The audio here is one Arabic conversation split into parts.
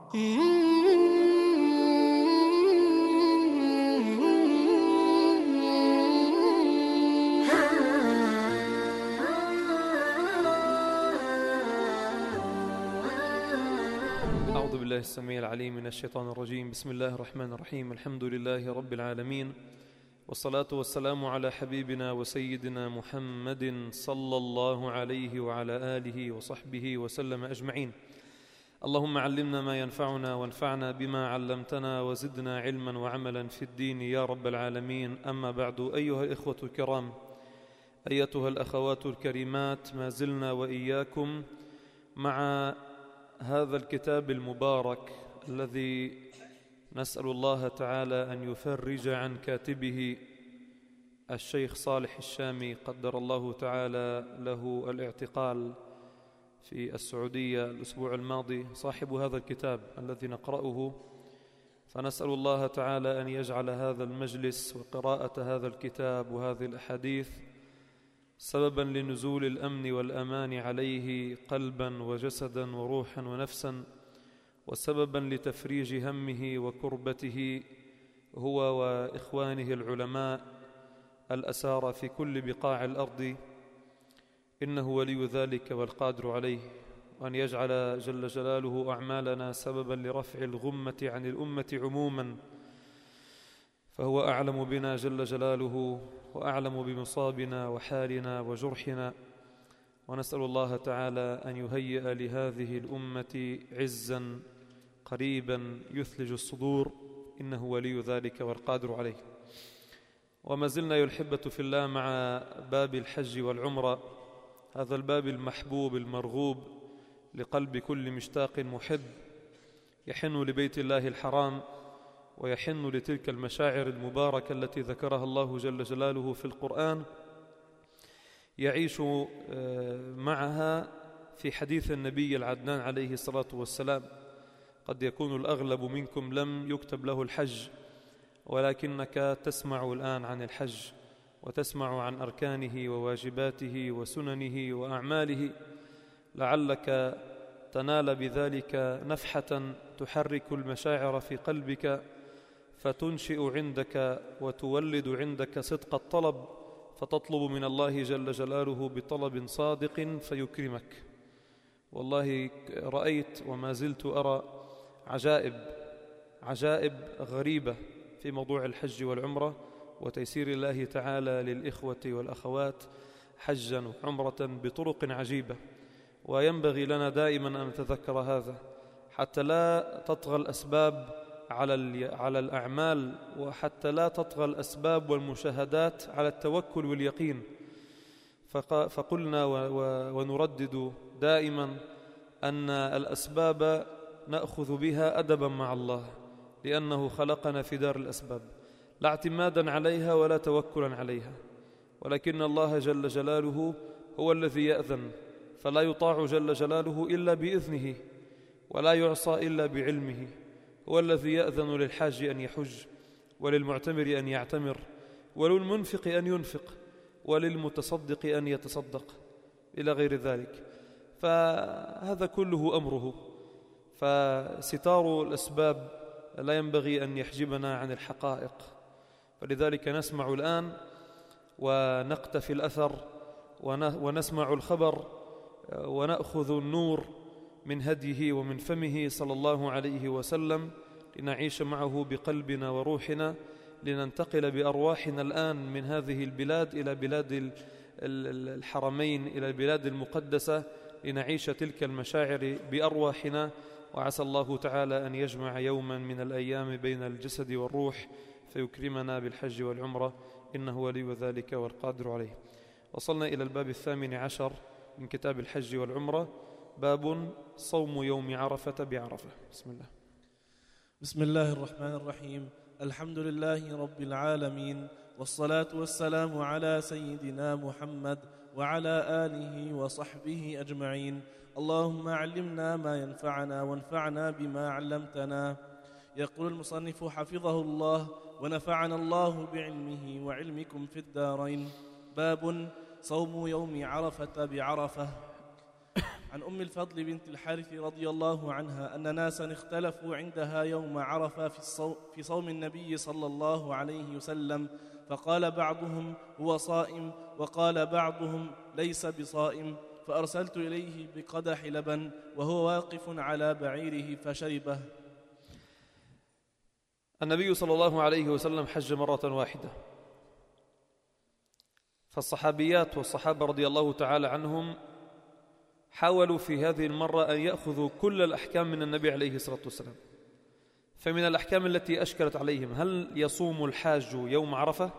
أعوذ بالله السميع العليم من الشيطان الرجيم. بسم الله الرحمن الرحيم. الحمد لله رب العالمين، والصلاة والسلام على حبيبنا وسيدنا محمد صلى الله عليه وعلى آله وصحبه وسلم أجمعين. اللهم علمنا ما ينفعنا وانفعنا بما علمتنا وزدنا علما وعملا في الدين يا رب العالمين. أما بعد، أيها الإخوة الكرام، أيتها الأخوات الكريمات، ما زلنا وإياكم مع هذا الكتاب المبارك الذي نسأل الله تعالى أن يفرج عن كاتبه الشيخ صالح الشامي، قدر الله تعالى له الاعتقال في السعودية الأسبوع الماضي، صاحب هذا الكتاب الذي نقرأه. فنسأل الله تعالى أن يجعل هذا المجلس وقراءة هذا الكتاب وهذه الأحاديث سببا لنزول الأمن والأمان عليه قلبا وجسدا وروحا ونفسا، وسببا لتفريج همه وكربته هو وإخوانه العلماء الأسارى في كل بقاع الأرض، إنه ولي ذلك والقادر عليه. وأن يجعل جل جلاله أعمالنا سببا لرفع الغمة عن الأمة عموما، فهو أعلم بنا جل جلاله وأعلم بمصابنا وحالنا وجرحنا. ونسأل الله تعالى أن يهيئ لهذه الأمة عزا قريبا يثلج الصدور، إنه ولي ذلك والقادر عليه. وما زلنا أيها الأحبة في الله مع باب الحج والعمرة، هذا الباب المحبوب المرغوب لقلب كل مشتاق محب يحن لبيت الله الحرام ويحن لتلك المشاعر المباركة التي ذكرها الله جل جلاله في القرآن، يعيش معها في حديث النبي العدنان عليه الصلاة والسلام. قد يكون الأغلب منكم لم يكتب له الحج، ولكنك تسمع الآن عن الحج وتسمع عن أركانه وواجباته وسننه وأعماله، لعلك تنال بذلك نفحة تحرك المشاعر في قلبك، فتنشئ عندك وتولد عندك صدق الطلب، فتطلب من الله جل جلاله بطلب صادق فيكرمك. والله رأيت وما زلت أرى عجائب غريبة في موضوع الحج والعمرة وتيسير الله تعالى للإخوة والأخوات حجا وعمرة بطرق عجيبة. وينبغي لنا دائما أن نتذكر هذا حتى لا تطغى الأسباب على الأعمال، وحتى لا تطغى الأسباب والمشاهدات على التوكل واليقين. فقلنا ونردد دائما أن الأسباب نأخذ بها أدبا مع الله، لأنه خلقنا في دار الأسباب لا اعتمادا عليها ولا توكلا عليها، ولكن الله جل جلاله هو الذي يأذن، فلا يطاع جل جلاله إلا بإذنه ولا يعصى إلا بعلمه. هو الذي يأذن للحاج أن يحج، وللمعتمر أن يعتمر، وللمنفق أن ينفق، وللمتصدق أن يتصدق، إلى غير ذلك. فهذا كله أمره. فستار الأسباب لا ينبغي أن يحجبنا عن الحقائق، فلذلك نسمع الآن ونقتفي الأثر ونسمع الخبر ونأخذ النور من هديه ومن فمه صلى الله عليه وسلم، لنعيش معه بقلبنا وروحنا، لننتقل بأرواحنا الآن من هذه البلاد إلى بلاد الحرمين، إلى البلاد المقدسة، لنعيش تلك المشاعر بأرواحنا. وعسى الله تعالى أن يجمع يوما من الأيام بين الجسد والروح فيكرمنا بالحج والعمرة، إنه ولي ذلك والقادر عليه. وصلنا إلى الباب 18 من كتاب الحج والعمرة، باب صوم يوم عرفة بعرفة. بسم الله الرحمن الرحيم. الحمد لله رب العالمين، والصلاة والسلام على سيدنا محمد وعلى آله وصحبه أجمعين. اللهم علمنا ما ينفعنا وانفعنا بما علمتنا. يقول المصنف حفظه الله ونفعنا الله بعلمه وعلمكم في الدارين. باب صوم يوم عرفة بعرفة. عن أم الفضل بنت الحارث رضي الله عنها أن ناسا اختلفوا عندها يوم عرفة في صوم النبي صلى الله عليه وسلم، فقال بعضهم هو صائم، وقال بعضهم ليس بصائم، فأرسلت إليه بقدح لبن وهو واقف على بعيره فشربه. النبي صلى الله عليه وسلم حج مرة واحدة، فالصحابيات والصحابة رضي الله تعالى عنهم حاولوا في هذه المرة أن يأخذوا كل الأحكام من النبي عليه الصلاة والسلام. فمن الأحكام التي أشكلت عليهم: هل يصوم الحاج يوم عرفة؟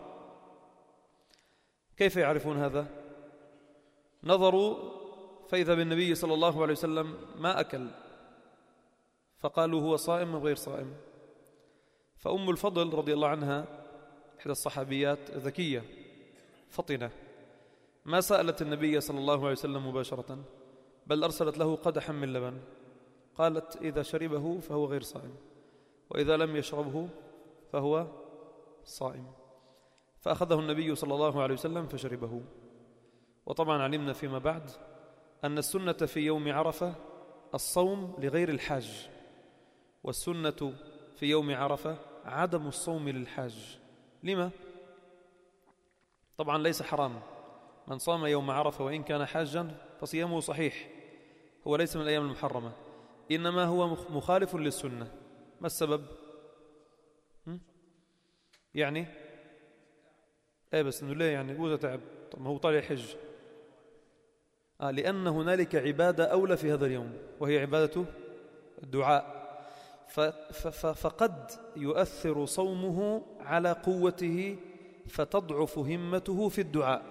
كيف يعرفون هذا؟ نظروا فإذا بالنبي صلى الله عليه وسلم ما أكل، فقالوا هو صائم أو غير صائم. فأم الفضل رضي الله عنها إحدى الصحابيات ذكية فطنة، ما سألت النبي صلى الله عليه وسلم مباشرة، بل أرسلت له قدحا من لبن، قالت إذا شربه فهو غير صائم، وإذا لم يشربه فهو صائم. فأخذه النبي صلى الله عليه وسلم فشربه. وطبعا علمنا فيما بعد أن السنة في يوم عرفة الصوم لغير الحاج، والسنة في يوم عرفة عدم الصوم للحاج. لما؟ طبعا ليس حرام، من صام يوم عرفة وإن كان حاجا فصيامه صحيح، هو ليس من الأيام المحرمة، إنما هو مخالف للسنة. ما السبب؟ يعني بس إنه ليه يعني جوزة تعب؟ طب ما هو طالع حج. لأن هنالك عبادة أولى في هذا اليوم، وهي عبادة الدعاء. فقد يؤثر صومه على قوته فتضعف همته في الدعاء،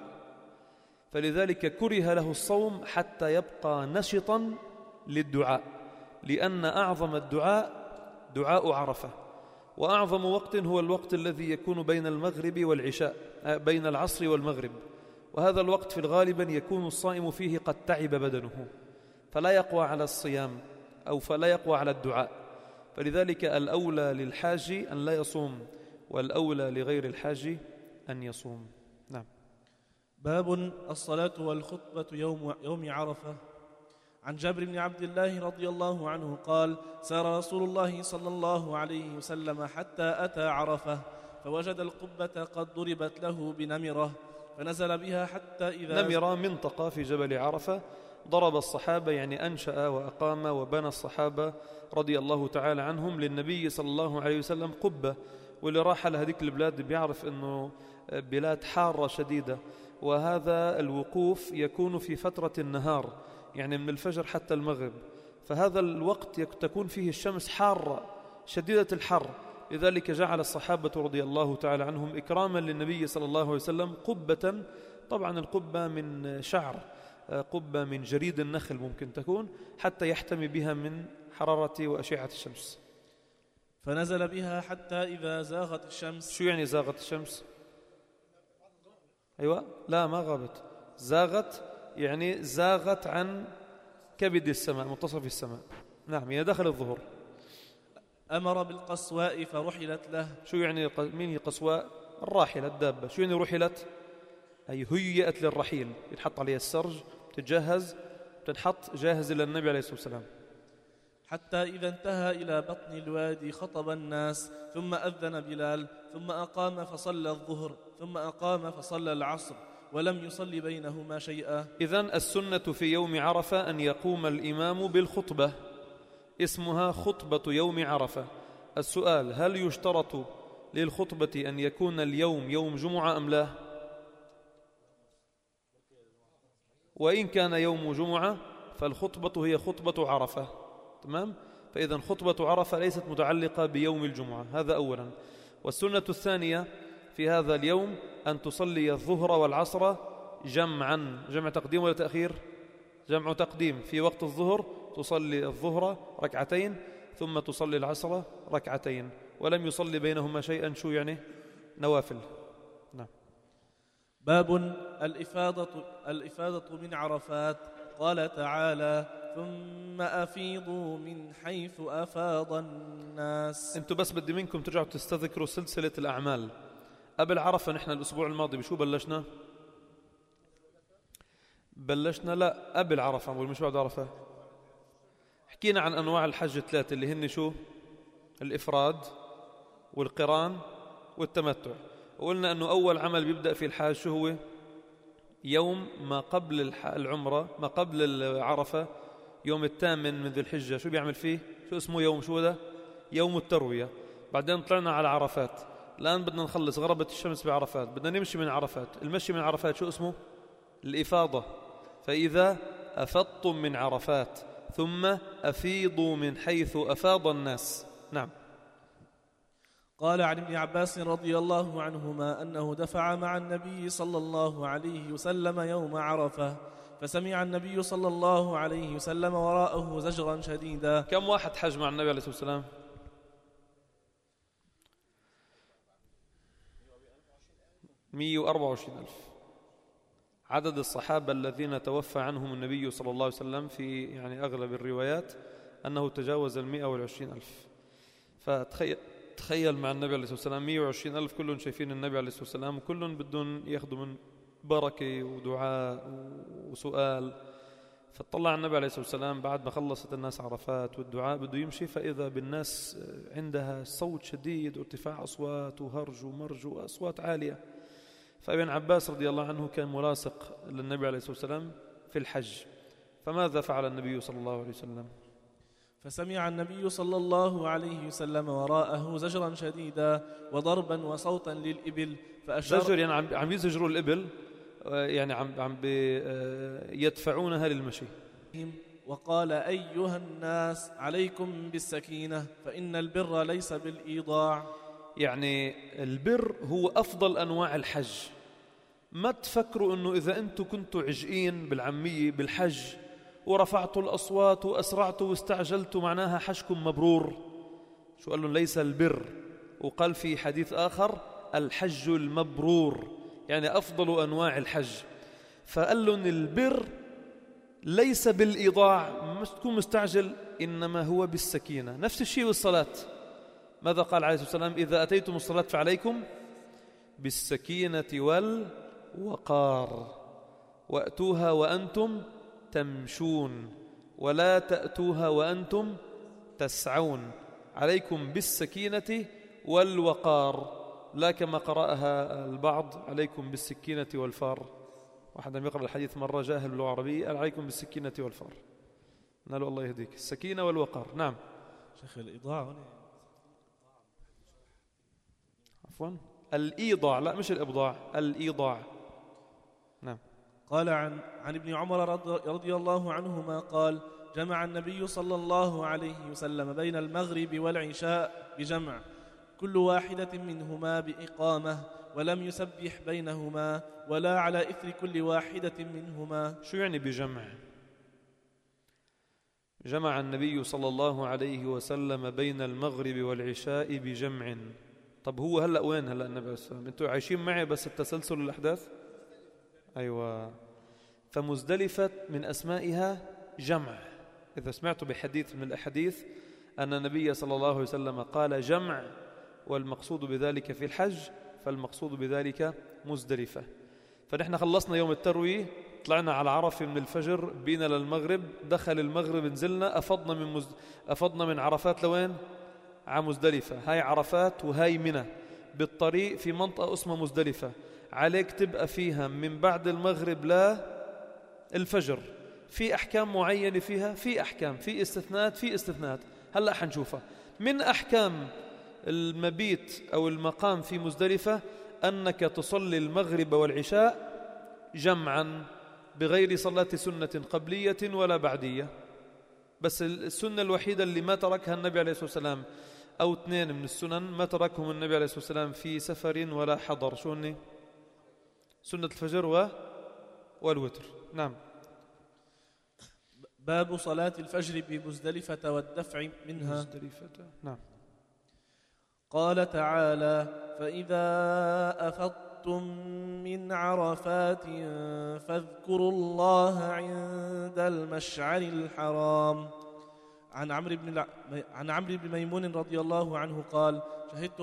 فلذلك كره له الصوم حتى يبقى نشطا للدعاء، لأن أعظم الدعاء دعاء عرفة، وأعظم وقت هو الوقت الذي يكون بين المغرب والعشاء، بين العصر والمغرب، وهذا الوقت في الغالب يكون الصائم فيه قد تعب بدنه، فلا يقوى على الصيام أو فلا يقوى على الدعاء. فلذلك الأولى للحاج أن لا يصوم، والأولى لغير الحاج أن يصوم. نعم. باب الصلاة والخطبة يوم عرفة. عن جابر بن عبد الله رضي الله عنه قال: سار رسول الله صلى الله عليه وسلم حتى أتى عرفة، فوجد القبة قد ضربت له بنمرة، فنزل بها حتى إذا نمرة منطقة في جبل عرفة ضرب الصحابة، يعني أنشأ وأقام وبنى الصحابة رضي الله تعالى عنهم للنبي صلى الله عليه وسلم قبة. واللي راح لهذيك البلاد بيعرف أنه بلاد حارة شديدة، وهذا الوقوف يكون في فترة النهار، يعني من الفجر حتى المغرب، فهذا الوقت تكون فيه الشمس حارة شديدة الحر. لذلك جعل الصحابة رضي الله تعالى عنهم إكراما للنبي صلى الله عليه وسلم قبة، طبعا القبة من شعر، قبة من جريد النخل ممكن تكون، حتى يحتمي بها من حرارة وأشعة الشمس. فنزل بها حتى إذا زاغت الشمس. شو يعني زاغت الشمس؟ أيوة، لا ما غابت، زاغت يعني زاغت عن كبد السماء، منتصف السماء. نعم، يعني دخل الظهر. أمر بالقصواء فرحلت له. شو يعني مين هي قصواء؟ الراحلة، الدابة. شو يعني رحلت؟ أي هيئت للرحيل، يتحط عليها السرج، تتجهز، تنحط جاهز إلى النبي عليه الصلاة والسلام. حتى إذا انتهى إلى بطن الوادي خطب الناس، ثم أذن بلال، ثم أقام فصلى الظهر، ثم أقام فصلى العصر، ولم يصلي بينهما شيئا. إذن السنة في يوم عرفة أن يقوم الإمام بالخطبة، اسمها خطبة يوم عرفة. السؤال: هل يشترط للخطبة أن يكون اليوم يوم جمعة أم لا؟ وإن كان يوم جمعة فالخطبة هي خطبة عرفة، تمام؟ فإذا خطبة عرفة ليست متعلقة بيوم الجمعة، هذا أولا. والسنة الثانية في هذا اليوم أن تصلي الظهر والعصر جمعا، جمع تقديم ولا تأخير؟ جمع تقديم. في وقت الظهر تصلي الظهر ركعتين، ثم تصلي العصر ركعتين، ولم يصلي بينهما شيئا. شو يعني؟ نوافل. نعم. باب الإفاضة من عرفات. قال تعالى: ثم أفيضوا من حيث أفاض الناس. انتوا بس بدي منكم ترجعوا تستذكروا سلسلة الأعمال. قبل عرفة نحن الأسبوع الماضي بشو بلشنا؟ بلشنا لا قبل عرفة، نقول مش بعد عرفة. حكينا عن أنواع الحج 3 اللي هن شو؟ الإفراد والقران والتمتع. وقلنا أنه أول عمل بيبدأ في الحاج شو هو؟ يوم ما قبل العمرة، ما قبل عرفة، يوم 8 من ذي الحجة. شو بيعمل فيه؟ شو اسمه يوم شو ده؟ يوم التروية. بعدين طلعنا على عرفات، الآن بدنا نخلص، غربت الشمس بعرفات، بدنا نمشي من عرفات. المشي من عرفات شو اسمه؟ الإفاضة. فإذا أفضتم من عرفات ثم أفيضوا من حيث أفاض الناس. نعم. قال عن ابن عباس رضي الله عنهما أنه دفع مع النبي صلى الله عليه وسلم يوم عرفة، فسمع النبي صلى الله عليه وسلم وراءه زجرا شديدا. كم واحد حج مع النبي عليه الصلاة والسلام؟ 124,000 عدد الصحابة الذين توفى عنهم النبي صلى الله عليه وسلم، في يعني أغلب الروايات أنه تجاوز 120,000. فتخيل مع النبي عليه الصلاة والسلام 120,000 كلهم شايفين النبي عليه الصلاة والسلام، وكلهم بدهم ياخذوا من بركة ودعاء وسؤال. فطلع النبي عليه الصلاة والسلام بعد ما خلصت الناس عرفات والدعاء بده يمشي، فإذا بالناس عندها صوت شديد وارتفاع أصوات وهرج ومرج وأصوات عالية. فابن عباس رضي الله عنه كان ملاصق للنبي عليه الصلاة والسلام في الحج، فماذا فعل النبي صلى الله عليه وسلم؟ فسمع النبي صلى الله عليه وسلم وراءه زجرا شديدا وضربا وصوتا للإبل، فأشار. زجر يعني عم يزجروا الإبل، يعني عم يدفعونها للمشي. وقال أيها الناس عليكم بالسكينة فإن البر ليس بالإيضاع. يعني البر هو أفضل أنواع الحج. ما تفكروا أنه إذا أنتم كنتوا عجئين بالعامية بالحج ورفعتوا الأصوات وأسرعتوا واستعجلتوا معناها حجكم مبرور. شو قال لهم؟ ليس البر. وقال في حديث آخر الحج المبرور، يعني أفضل أنواع الحج. فقال لهم البر ليس بالإيضاع، مش تكون مستعجل، إنما هو بالسكينة. نفس الشيء بالصلاة. ماذا قال عليه الصلاة والسلام؟ إذا أتيتم الصلاة فعليكم بالسكينة والوقار، وأتوها وأنتم تمشون ولا تأتوها وأنتم تسعون. عليكم بالسكينة والوقار، لا كما قرأها البعض عليكم بالسكينة والفار. واحد لم يقرأ الحديث مرة جاهل باللغة العربية، قال عليكم بالسكينة والفار. قالوا الله يهديك، السكينة والوقار. نعم. شيخ الإيضاع هنا عفوا الإيضاع، لا مش الإبضاع، الإيضاع. نعم. قال عن ابن عمر رضي الله عنهما قال جمع النبي صلى الله عليه وسلم بين المغرب والعشاء بجمع، كل واحدة منهما بإقامة، ولم يسبح بينهما ولا على إثر كل واحدة منهما. شو يعني بجمع؟ جمع النبي صلى الله عليه وسلم بين المغرب والعشاء بجمع. طب هو هلأ وين هلأ النبي عليه الصلاة والسلام؟ انتوا عايشين معي بس التسلسل الأحداث. أيوة. فمزدلفة من أسمائها جمع. إذا سمعتوا بحديث من الأحاديث أن النبي صلى الله عليه وسلم قال جمع، والمقصود بذلك في الحج، فالمقصود بذلك مزدلفة. فنحن خلصنا يوم التروية، طلعنا على عرفة من الفجر، بينا للمغرب، دخل المغرب، نزلنا، أفضنا من عرفات لوين؟ على مزدلفة. هاي عرفات وهاي منى، بالطريق في منطقة اسمها مزدلفة. عليك تبقى فيها من بعد المغرب لا الفجر. في أحكام معينة فيها، في أحكام، في استثناءات هلأ حنشوفها. من أحكام المبيت أو المقام في مزدلفة أنك تصلي المغرب والعشاء جمعا بغير صلاة سنة قبلية ولا بعدية. بس السنة الوحيدة اللي ما تركها النبي عليه الصلاة والسلام، أو 2 من السنن ما تركهم النبي عليه الصلاة والسلام في سفر ولا حضر، شو هني؟ سنة الفجر والوتر. نعم. باب صلاة الفجر بمزدلفة والدفع منها. مزدلفة. نعم. قال تعالى فإذا أفضتم من عرفات فاذكروا الله عند المشعر الحرام. عن عمرو بن ميمون رضي الله عنه قال شهدت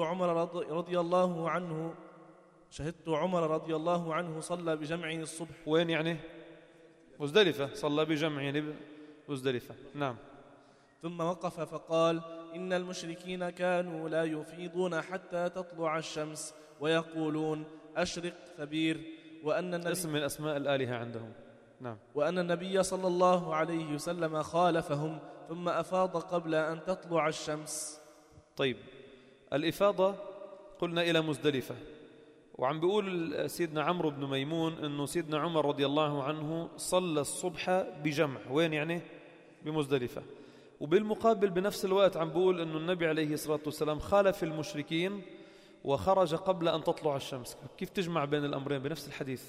عمر رضي الله عنه صلى بجمع الصبح. وين يعني؟ مزدلفة، صلى بجمع يعني مزدلفة. نعم. ثم وقف فقال: إن المشركين كانوا لا يفيضون حتى تطلع الشمس ويقولون: أشرق ثبير، اسم من أسماء الآلهة عندهم. نعم. وأن النبي صلى الله عليه وسلم خالفهم ثم أفاض قبل أن تطلع الشمس. طيب، الإفاضة قلنا إلى مزدلفة، وعم بيقول سيدنا عمرو بن ميمون أنه سيدنا عمر رضي الله عنه صلى الصبح بجمع. وين يعني؟ بمزدلفة. وبالمقابل بنفس الوقت عم بيقول أنه النبي عليه الصلاة والسلام خالف المشركين وخرج قبل أن تطلع الشمس. كيف تجمع بين الأمرين بنفس الحديث؟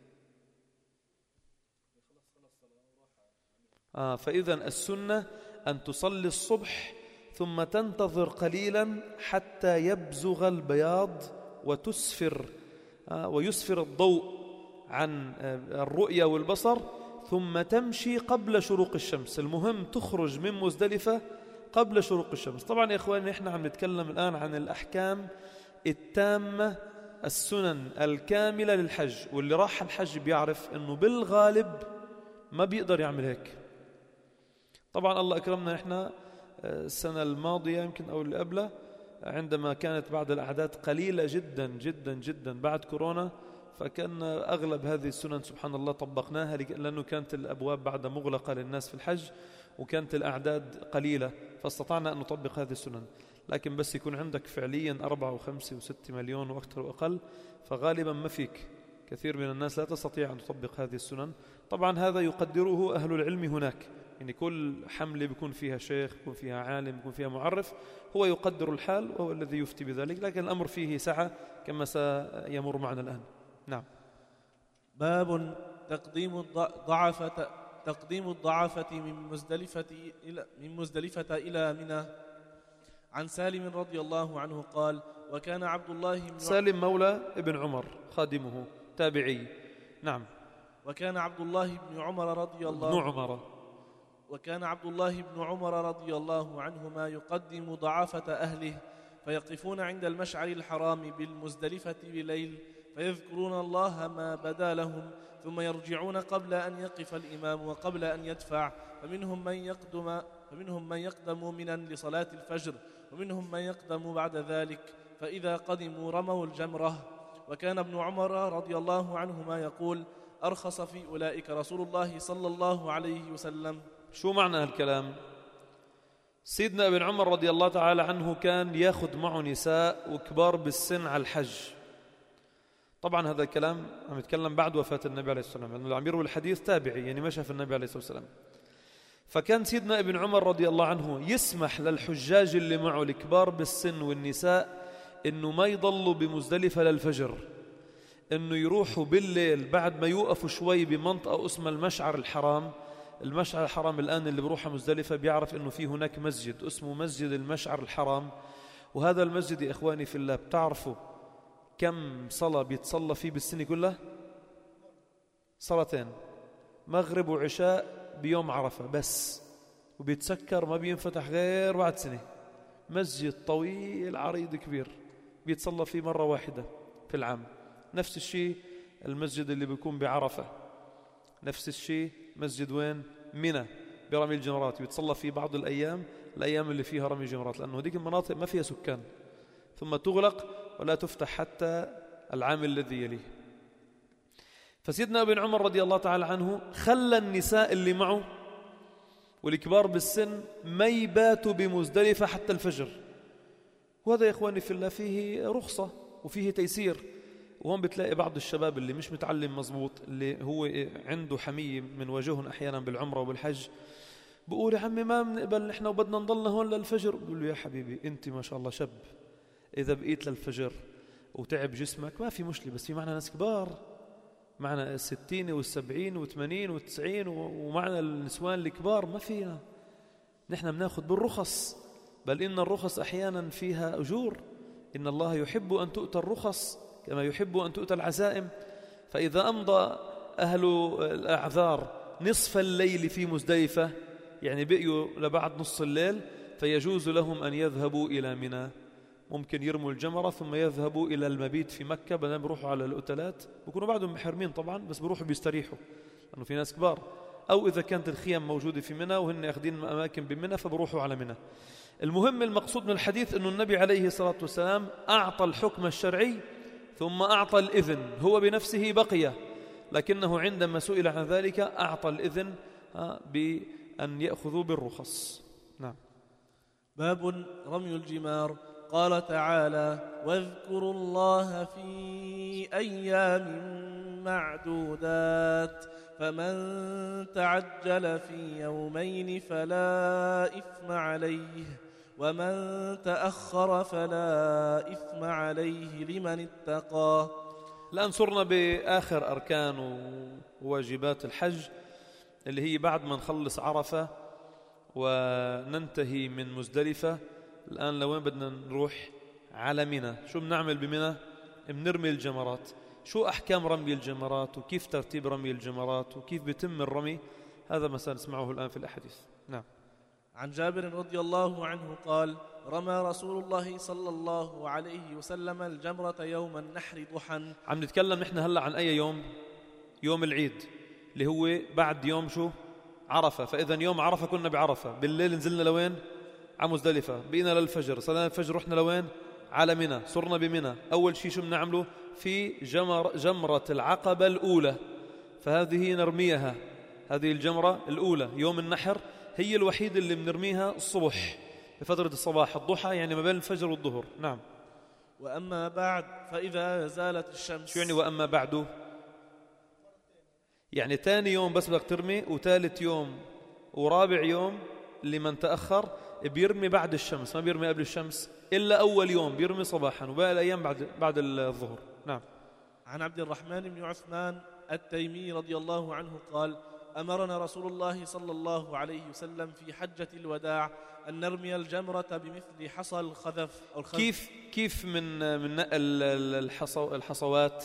فإذا السنة أن تصلي الصبح ثم تنتظر قليلا حتى يبزغ البياض وتسفر ويسفر الضوء عن الرؤية والبصر، ثم تمشي قبل شروق الشمس. المهم تخرج من مزدلفة قبل شروق الشمس. طبعا يا إخواني نحن عم نتكلم الآن عن الأحكام التامة، السنن الكاملة للحج، واللي راح الحج بيعرف أنه بالغالب ما بيقدر يعمل هيك. طبعا الله أكرمنا نحن السنة الماضية يمكن أو اللي قبلها، عندما كانت بعض الأعداد قليلة جدا جدا جدا بعد كورونا، فكان أغلب هذه السنن سبحان الله طبقناها، لأنه كانت الأبواب بعد مغلقة للناس في الحج وكانت الأعداد قليلة، فاستطعنا أن نطبق هذه السنن. لكن بس يكون عندك فعليا 4 و5 و6 مليون وأكثر وأقل، فغالبا ما فيك، كثير من الناس لا تستطيع أن تطبق هذه السنن. طبعا هذا يقدره أهل العلم هناك، يعني كل حملة بيكون فيها شيخ، بيكون فيها عالم، بيكون فيها معرف، هو يقدر الحال وهو الذي يفتي بذلك، لكن الأمر فيه سعة كما سيمر معنا الآن. نعم. باب تقديم الضعافة من مزدلفة إلى منى. عن سالم رضي الله عنه قال: وكان عبد الله بن سالم مولى ابن عمر خادمه تابعي. نعم. وكان عبد الله بن عمر رضي الله عنهما يقدم ضعافة أهله، فيقفون عند المشعر الحرام بالمزدلفة بليل، فيذكرون الله ما بدا لهم، ثم يرجعون قبل أن يقف الإمام وقبل أن يدفع، فمنهم من يقدم منا لصلاة الفجر، ومنهم من يقدم بعد ذلك، فإذا قدموا رموا الجمرة. وكان ابن عمر رضي الله عنهما يقول: أرخص في أولئك رسول الله صلى الله عليه وسلم. شو معنى هالكلام؟ سيدنا ابن عمر رضي الله تعالى عنه كان ياخذ معه نساء وكبار بالسن على الحج. طبعا هذا الكلام عم يتكلم بعد وفاة النبي عليه الصلاة والسلام، لأنه عم يروي الحديث تابعي، يعني ما شاف النبي عليه الصلاة والسلام. فكان سيدنا ابن عمر رضي الله عنه يسمح للحجاج اللي معه الكبار بالسن والنساء إنه ما يضلوا بمزدلفة للفجر، إنه يروحوا بالليل بعد ما يوقفوا شوي بمنطقة اسمها المشعر الحرام. المشعر الحرام الآن اللي بروحها مزدلفة بيعرف إنه في هناك مسجد اسمه مسجد المشعر الحرام، وهذا المسجد يا إخواني في الله بتعرفوا كم صلاة بيتصلى فيه بالسنة كلها؟ 2 مغرب وعشاء بيوم عرفة بس، وبيتسكر ما بينفتح غير بعد سنة. مسجد طويل عريض كبير بيتصلى فيه مرة واحدة في العام. نفس الشيء المسجد اللي بيكون بعرفة، نفس الشيء مسجد وين؟ منى برمي الجمرات، بيتصلى فيه بعض الأيام اللي فيها رمي الجمرات، لأنه هذيك المناطق ما فيها سكان، ثم تغلق ولا تفتح حتى العام الذي يليه. فسيدنا ابن عمر رضي الله تعالى عنه خلى النساء اللي معه والكبار بالسن ما يباتوا بمزدلفة حتى الفجر. وهذا يا إخواني في الله فيه رخصة وفيه تيسير. وهم بتلاقي بعض الشباب اللي مش متعلم مزبوط، اللي هو عنده حمية من وجههم أحيانا بالعمرة وبالحج، بقول: يا عمي ما بنقبل نحن وبدنا نضلنا هون للفجر. بقول له: يا حبيبي أنت ما شاء الله شاب، إذا بقيت للفجر وتعب جسمك ما في مشكلة، بس في معنا ناس كبار، معنا 60 و70 و80 و90 ومعنا النسوان الكبار، ما فينا نحن بناخذ بالرخص، بل إن الرخص أحيانا فيها أجور. إن الله يحب أن تؤتى الرخص كما يحب أن تؤتى العزائم. فإذا أمضى أهل الأعذار نصف الليل في مزدلفة، يعني بقيوا لبعد نص الليل، فيجوز لهم أن يذهبوا إلى منى، ممكن يرموا الجمرة ثم يذهبوا إلى المبيت في مكة، بدل بيروحوا على الأوتيلات، بيكونوا بعدهم محرمين طبعا، بس بيروحوا بيستريحوا، لأنه في ناس كبار، أو إذا كانت الخيام موجودة في منى وهن أخذين أماكن بمنى فبروحوا على منى. المهم المقصود من الحديث أنه النبي عليه الصلاة والسلام أعطى الحكم الشرعي ثم أعطى الإذن، هو بنفسه بقي، لكنه عندما سئل عن ذلك أعطى الإذن بأن يأخذوا بالرخص. نعم. باب رمي الجمار. قال تعالى: واذكروا الله في أيام معدودات، فمن تعجل في يومين فلا إثم عليه، ومن تأخر فلا إثم عليه لمن اتقى. الآن صرنا بآخر أركان وواجبات الحج، اللي هي بعد ما نخلص عرفة وننتهي من مزدلفة. الآن لوين بدنا نروح؟ على منى. شو بنعمل بمنى؟ بنرمي الجمرات. شو أحكام رمي الجمرات وكيف ترتيب رمي الجمرات وكيف بيتم الرمي؟ هذا ما سنسمعه الآن في الأحاديث. نعم. عن جابر رضي الله عنه قال: رمى رسول الله صلى الله عليه وسلم الجمرة يوم النحر ضحى. عم نتكلم نحن هلأ عن أي يوم؟ يوم العيد اللي هو بعد يوم شو؟ عرفة. فإذا يوم عرفة كنا بعرفة، بالليل نزلنا لوين؟ على مزدلفة، بقينا للفجر، صلينا الفجر، رحنا لوين؟ على منى. صرنا بمنى. أول شيء شو بنعمله؟ في جمرة العقبة الأولى، فهذه نرميها، هذه الجمرة الأولى يوم النحر هي الوحيدة اللي بنرميها الصبح بفترة الصباح، الضحى يعني ما بين الفجر والظهر. نعم. وأما بعد فإذا زالت الشمس. شو يعني وأما بعده؟ يعني تاني يوم بس بدك ترمي، وثالث يوم ورابع يوم لمن تأخر بيرمي بعد الشمس، ما بيرمي قبل الشمس، إلا أول يوم بيرمي صباحا وباقي الأيام بعد الظهر. نعم. عن عبد الرحمن بن عثمان التيمي رضي الله عنه قال: أمرنا رسول الله صلى الله عليه وسلم في حجة الوداع أن نرمي الجمرة بمثل حصى الخذف أو الخذف. كيف من نقل الحصوات؟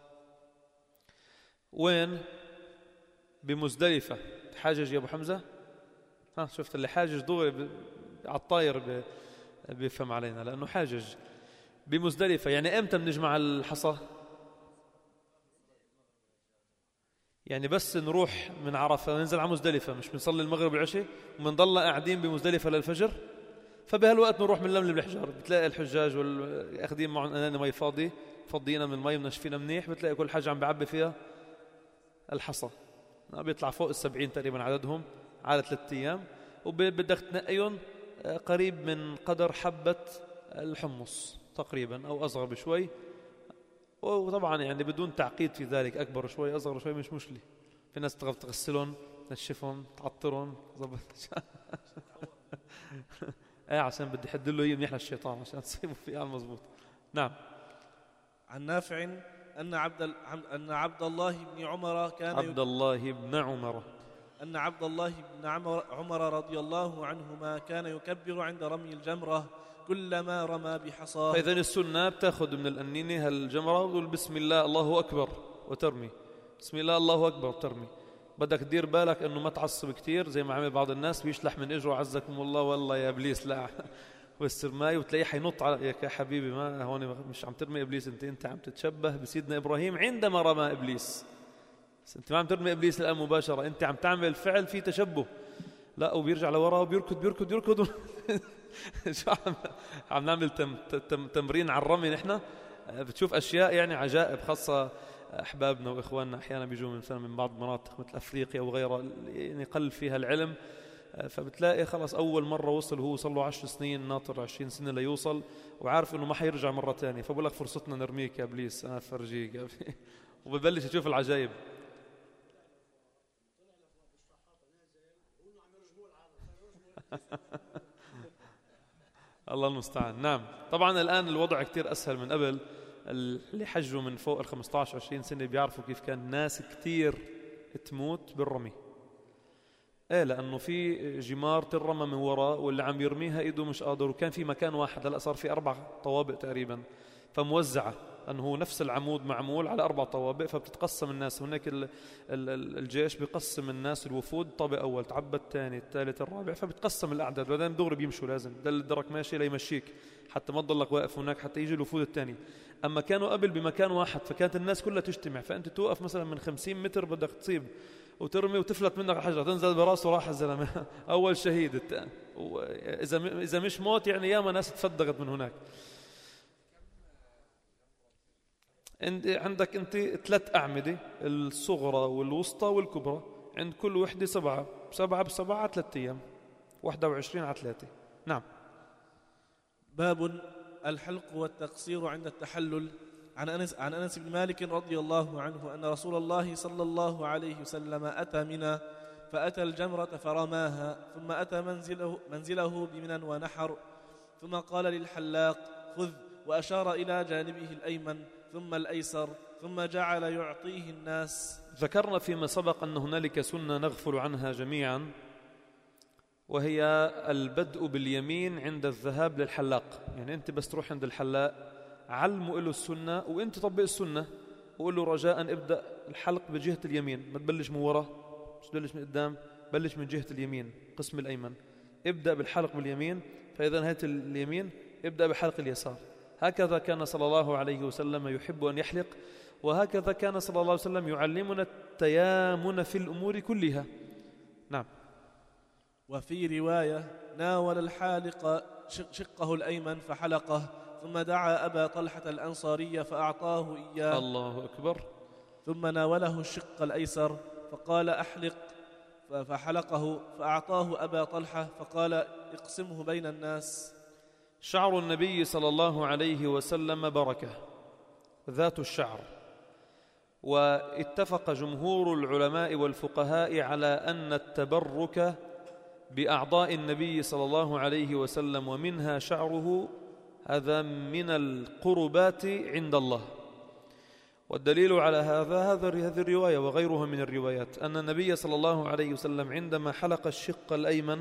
وين؟ بمزدلفة. حاجج يا أبو حمزة؟ شفت اللي حاجج دغري على الطاير بيفهم علينا، لأنه حاجج بمزدلفة. يعني أمتى بنجمع الحصى؟ يعني بس نروح من عرفة ننزل على مزدلفة، مش بنصلي المغرب والعشاء ومنضل قاعدين بمزدلفة للفجر، فبهالوقت نروح بنلملم الحجار. بتلاقي الحجاج والأخذين معهم أناني مي فضينا من المي منشفينا منيح، بتلاقي كل حاجة عم بعبي فيها الحصى. بيطلع فوق 70 تقريبا عددهم على 3 أيام، وبدك تنقيهم قريب من قدر حبة الحمص تقريبا أو أصغر بشوي. وطبعا يعني بدون تعقيد في ذلك، أكبر شوي أصغر شوي مش مشكلة. في ناس تغسلهم، تنشفهم، تعطرهم، ضبط عشان بدي حد له منيح للشيطان عشان تصيبوا فيها المضبوط. نعم. عن نافع أن عبد الله بن عمر رضي الله عنهما كان يكبر عند رمي الجمرة كلما رمى بحصاه. فإذا السنة بتاخذ من الأنينة هالجمرة وتقول بسم الله الله أكبر وترمي، بسم الله الله أكبر ترمي. بدك تدير بالك أنه ما تعصب كتير زي ما عمل بعض الناس، بيشلح من إجره عزكم الله والله يا إبليس لا والسرماي، وتلاقيه حينط عليك يا حبيبي، ما هون مش عم ترمي إبليس، أنت عم تتشبه بسيدنا إبراهيم عندما رمى إبليس. أنت ما عم ترمي إبليس الآن مباشرة، أنت عم تعمل فعل فيه تشبه. لا، وبيرجع لوراه وبيركض شو عم نعمل تمرين على الرمي نحن. بتشوف أشياء يعني عجائب، خاصة أحبابنا وإخواننا أحيانا بيجوا من بعض المناطق مثل أفريقيا وغيرها يعني قل فيها العلم، فبتلاقي خلاص أول مرة وصل هو صار له 10 سنين ناطر 20 سنة ليوصل وعارف إنه ما حيرجع مرة تانية، فبقول لك فرصتنا نرميك يا إبليس أنا فرجيك وببلش يشوف العجائب. الله المستعان. نعم. طبعا الآن الوضع كتير أسهل من قبل. اللي حجوا من فوق 15-20 سنة بيعرفوا كيف كان ناس كتير تموت بالرمي. لأنه في جمار ترمى من وراء واللي عم يرميها إيده مش قادر، وكان في مكان واحد، هلأ صار في 4 طوابق تقريبا فموزعة، أنه هو نفس العمود معمول على 4 طوابق، فبتتقسم الناس. هناك الجيش بيقسم الناس الوفود طابق أول، تعبى الثاني الثالث الرابع، فبتقسم الأعداد، وبعدين دغري بيمشوا، لازم دل الدرك ماشي ليمشيك حتى ما تضلك واقف هناك حتى يجي الوفود الثاني. أما كانوا قبل بمكان واحد فكانت الناس كلها تجتمع، فأنت توقف مثلا من 50 متر بدك تصيب، وترمي وتفلت منك الحجرة تنزل براسه راح الزلمة أول شهيد. إذا مش موت يعني ياما ناس تفدغت من هناك. عندك أنت 3 أعمدة، الصغرى والوسطى والكبرى، عند كل وحدة 7 ب7 على 3 أيام، 21 على 3. نعم. باب الحلق والتقصير عند التحلل. عن أنس بن مالك رضي الله عنه أن رسول الله صلى الله عليه وسلم أتى منى فأتى الجمرة فرماها، ثم أتى منزله بمنى ونحر، ثم قال للحلاق خذ، وأشار إلى جانبه الأيمن ثم الأيسر، ثم جعل يعطيه الناس. ذكرنا فيما سبق أن هنالك سنة نغفل عنها جميعا، وهي البدء باليمين عند الذهاب للحلاق. يعني أنت بس تروح عند الحلاق علموا له السنة وأنت طبق السنة وقول له رجاء ابدأ الحلق بجهة اليمين، ما تبلش من وراء، مش تبلش من قدام، بلش من جهة اليمين قسم الأيمن، ابدأ بالحلق باليمين، فإذا انتهيت اليمين ابدأ بحلق اليسار. هكذا كان صلى الله عليه وسلم يحب أن يحلق، وهكذا كان صلى الله عليه وسلم يعلمنا التيامن في الأمور كلها. نعم. وفي رواية ناول الحالق شقه الأيمن فحلقه، ثم دعا أبا طلحة الأنصاري فأعطاه إياه. الله أكبر. ثم ناوله الشق الأيسر فقال أحلق، فحلقه، فأعطاه أبا طلحة فقال اقسمه بين الناس. شعر النبي صلى الله عليه وسلم بركة ذات الشعر، واتفق جمهور العلماء والفقهاء على أن التبرك بأعضاء النبي صلى الله عليه وسلم ومنها شعره هذا من القربات عند الله. والدليل على هذه الرواية وغيرها من الروايات أن النبي صلى الله عليه وسلم عندما حلق الشق الأيمن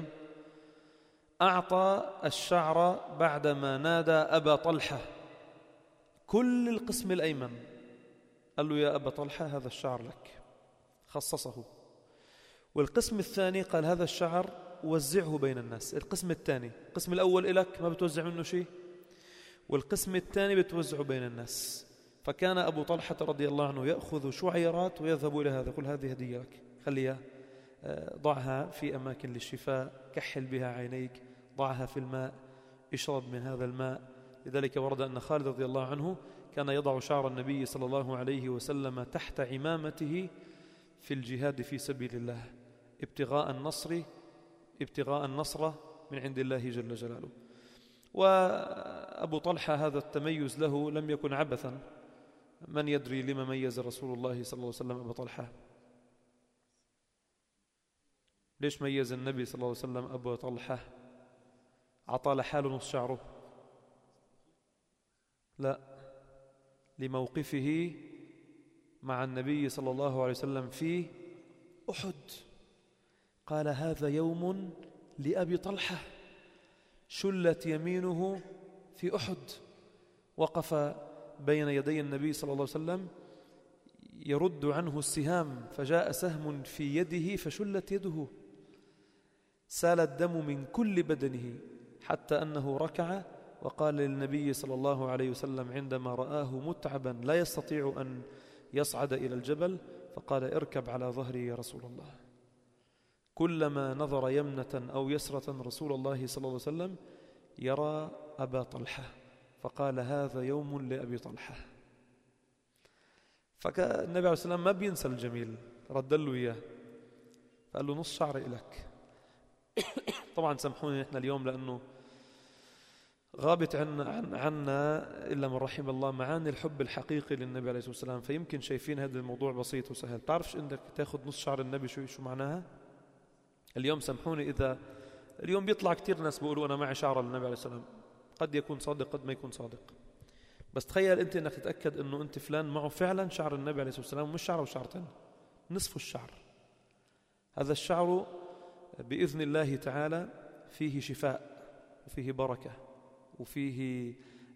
أعطى الشعر بعدما نادى أبا طلحة كل القسم الأيمن، قال له يا أبا طلحة هذا الشعر لك، خصصه. والقسم الثاني قال هذا الشعر وزعه بين الناس. القسم الثاني، القسم الأول إلك ما بتوزع منه شيء، والقسم الثاني بتوزعه بين الناس. فكان أبو طلحة رضي الله عنه يأخذ شعيرات ويذهب إلى هذا، يقول هذه هدية لك، خليها، ضعها في أماكن للشفاء، كحل بها عينيك، ضعها في الماء، اشرب من هذا الماء. لذلك ورد أن خالد رضي الله عنه كان يضع شعر النبي صلى الله عليه وسلم تحت عمامته في الجهاد في سبيل الله ابتغاء النصر من عند الله جل جلاله. وأبو طلحة هذا التميز له لم يكن عبثا. من يدري لما ميز رسول الله صلى الله عليه وسلم أبو طلحة؟ ليش ميز النبي صلى الله عليه وسلم أبو طلحة؟ عطى لحاله نص شعره؟ لا، لموقفه مع النبي صلى الله عليه وسلم في أحد. قال هذا يوم لأبي طلحة، شلت يمينه في أحد، وقف بين يدي النبي صلى الله عليه وسلم يرد عنه السهام، فجاء سهم في يده فشلت يده، سال الدم من كل بدنه، حتى أنه ركع وقال للنبي صلى الله عليه وسلم عندما رآه متعبا لا يستطيع أن يصعد إلى الجبل، فقال اركب على ظهري يا رسول الله. كلما نظر يمنة أو يسرة رسول الله صلى الله عليه وسلم يرى أبا طلحة، فقال هذا يوم لأبي طلحة. فكان النبي عليه الصلاة والسلام ما بينسى الجميل، رد له إياه، فقال له نص شعر إلك. طبعا سامحوني نحن اليوم لأنه غابت عنا إلا من رحم الله معاني الحب الحقيقي للنبي عليه الصلاة والسلام، فيمكن شايفين هذا الموضوع بسيط وسهل. تعرفش إنك تاخذ نص شعر النبي شو معناها؟ اليوم سامحوني إذا اليوم بيطلع كتير ناس بيقولوا أنا معي شعر النبي عليه الصلاة والسلام، قد يكون صادق قد ما يكون صادق، بس تخيل أنت إنك تتأكد إنه أنت فلان معه فعلا شعر النبي عليه الصلاة والسلام، مش شعر وشعرتين، نصف الشعر. هذا الشعر بإذن الله تعالى فيه شفاء وفيه بركة وفيه